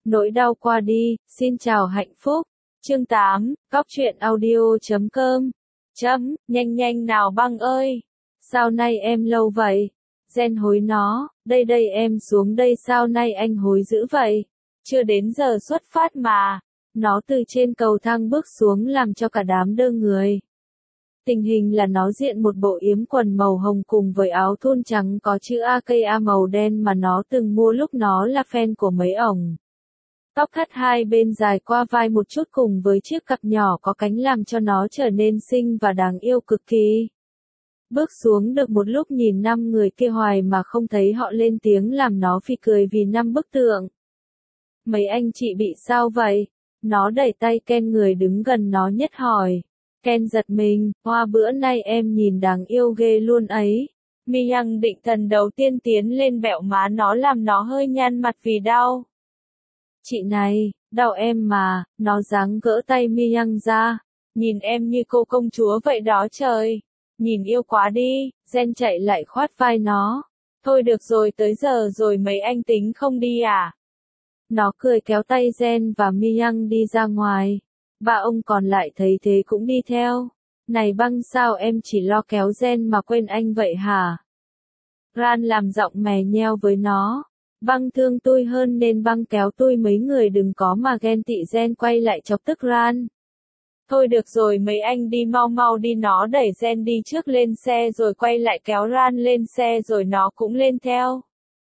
Nỗi đau qua đi, xin chào hạnh phúc. Chương 8, Cóc truyện audio.com. Nhanh nhanh nào băng ơi. Sao nay em lâu vậy? Gen hối nó, đây em xuống đây sao nay anh hối dữ vậy? Chưa đến giờ xuất phát mà. Nó từ trên cầu thang bước xuống làm cho cả đám đơ người. Tình hình là nó diện một bộ yếm quần màu hồng cùng với áo thun trắng có chữ AKA màu đen mà nó từng mua lúc nó là fan của mấy ổng. Tóc thắt hai bên dài qua vai một chút cùng với chiếc cặp nhỏ có cánh làm cho nó trở nên xinh và đáng yêu cực kỳ. Bước xuống được một lúc nhìn 5 người kia hoài mà không thấy họ lên tiếng làm nó phì cười vì 5 bức tượng. Mấy anh chị bị sao vậy? Nó đẩy tay Ken người đứng gần nó nhất hỏi. Ken giật mình, hoa bữa nay em nhìn đáng yêu ghê luôn ấy. Mi Yang định thần đầu tiên tiến lên bẹo má nó làm nó hơi nhăn mặt vì đau. Chị này, đau em mà, nó giáng gỡ tay Mi Yang ra. Nhìn em như cô công chúa vậy đó trời. Nhìn yêu quá đi, Gen chạy lại khoát vai nó. Thôi được rồi, tới giờ rồi mấy anh tính không đi à? Nó cười kéo tay Gen và Mi Yang đi ra ngoài. Ba ông còn lại thấy thế cũng đi theo. Này băng, sao em chỉ lo kéo Gen mà quên anh vậy hả? Ran làm giọng mè nheo với nó. Băng thương tôi hơn nên băng kéo tôi, mấy người đừng có mà ghen tị. Gen quay lại chọc tức Ran. Thôi được rồi, mấy anh đi mau mau đi. Nó đẩy Gen đi trước lên xe rồi quay lại kéo Ran lên xe rồi nó cũng lên theo.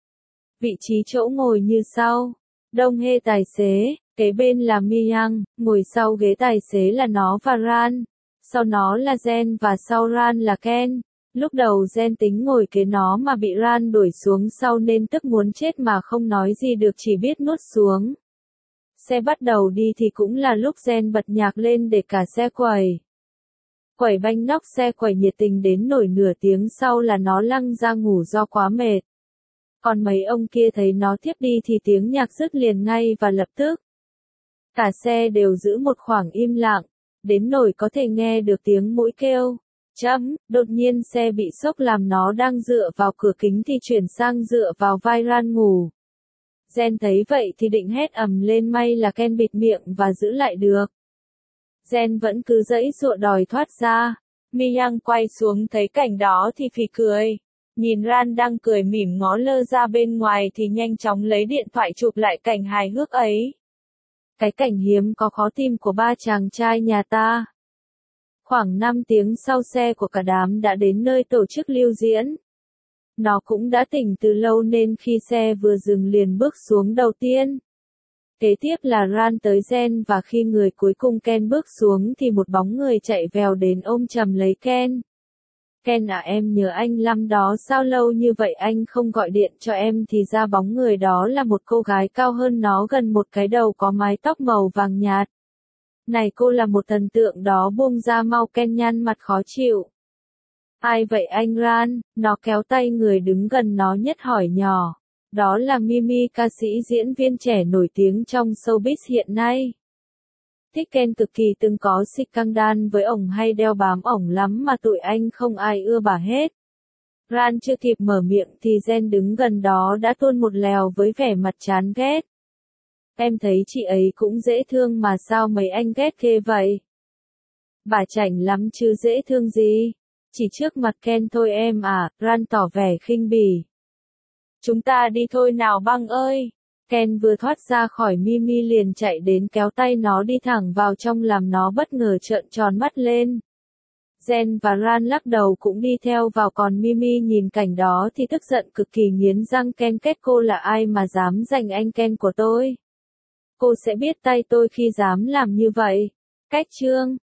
Vị trí chỗ ngồi như sau. Đông Hê tài xế, kế bên là Mi Yang, ngồi sau ghế tài xế là nó và Ran. Sau nó là Gen và sau Ran là Ken. Lúc đầu Gen tính ngồi kế nó mà bị Ran đuổi xuống sau nên tức muốn chết mà không nói gì được, chỉ biết nuốt xuống. Xe bắt đầu đi thì cũng là lúc Gen bật nhạc lên để cả xe quẩy. Quẩy banh nóc xe quẩy nhiệt tình đến nổi nửa tiếng sau là nó lăn ra ngủ do quá mệt. Còn mấy ông kia thấy nó tiếp đi thì tiếng nhạc dứt liền ngay và lập tức. Cả xe đều giữ một khoảng im lặng, đến nỗi có thể nghe được tiếng mũi kêu. Đột nhiên xe bị sốc làm nó đang dựa vào cửa kính thì chuyển sang dựa vào vai Ran ngủ. Gen thấy vậy thì định hét ầm lên, may là Ken bịt miệng và giữ lại được. Gen vẫn cứ giãy giụa đòi thoát ra. Mi Yang quay xuống thấy cảnh đó thì phì cười. Nhìn Ran đang cười mỉm ngó lơ ra bên ngoài thì nhanh chóng lấy điện thoại chụp lại cảnh hài hước ấy. Cái cảnh hiếm có khó tìm của ba chàng trai nhà ta. Khoảng 5 tiếng sau xe của cả đám đã đến nơi tổ chức lưu diễn. Nó cũng đã tỉnh từ lâu nên khi xe vừa dừng liền bước xuống đầu tiên. Kế tiếp là Ran tới Gen và khi người cuối cùng Ken bước xuống thì một bóng người chạy vèo đến ôm chầm lấy Ken. Ken à, em nhớ anh lắm đó, sao lâu như vậy anh không gọi điện cho em? Thì ra bóng người đó là một cô gái cao hơn nó gần một cái đầu, có mái tóc màu vàng nhạt. Này cô là một thần tượng đó, buông ra mau. Ken nhăn mặt khó chịu. Ai vậy anh Ran? Nó kéo tay người đứng gần nó nhất hỏi nhỏ. Đó là Mimi, ca sĩ diễn viên trẻ nổi tiếng trong showbiz hiện nay. Thích Ken cực kỳ, từng có scandal với ổng, hay đeo bám ổng lắm mà tụi anh không ai ưa bà hết. Ran chưa kịp mở miệng thì Gen đứng gần đó đã tuôn một lèo với vẻ mặt chán ghét. Em thấy chị ấy cũng dễ thương mà sao mấy anh ghét ghê vậy? Bà chảnh lắm chứ dễ thương gì? Chỉ trước mặt Ken thôi em à. Ran tỏ vẻ khinh bỉ. Chúng ta đi thôi nào băng ơi. Ken vừa thoát ra khỏi Mimi liền chạy đến kéo tay nó đi thẳng vào trong làm nó bất ngờ trợn tròn mắt lên. Gen và Ran lắc đầu cũng đi theo vào, còn Mimi nhìn cảnh đó thì tức giận cực kỳ, nghiến răng. Ken kết cô là ai mà dám giành anh Ken của tôi? Cô sẽ biết tay tôi khi dám làm như vậy. Cách chương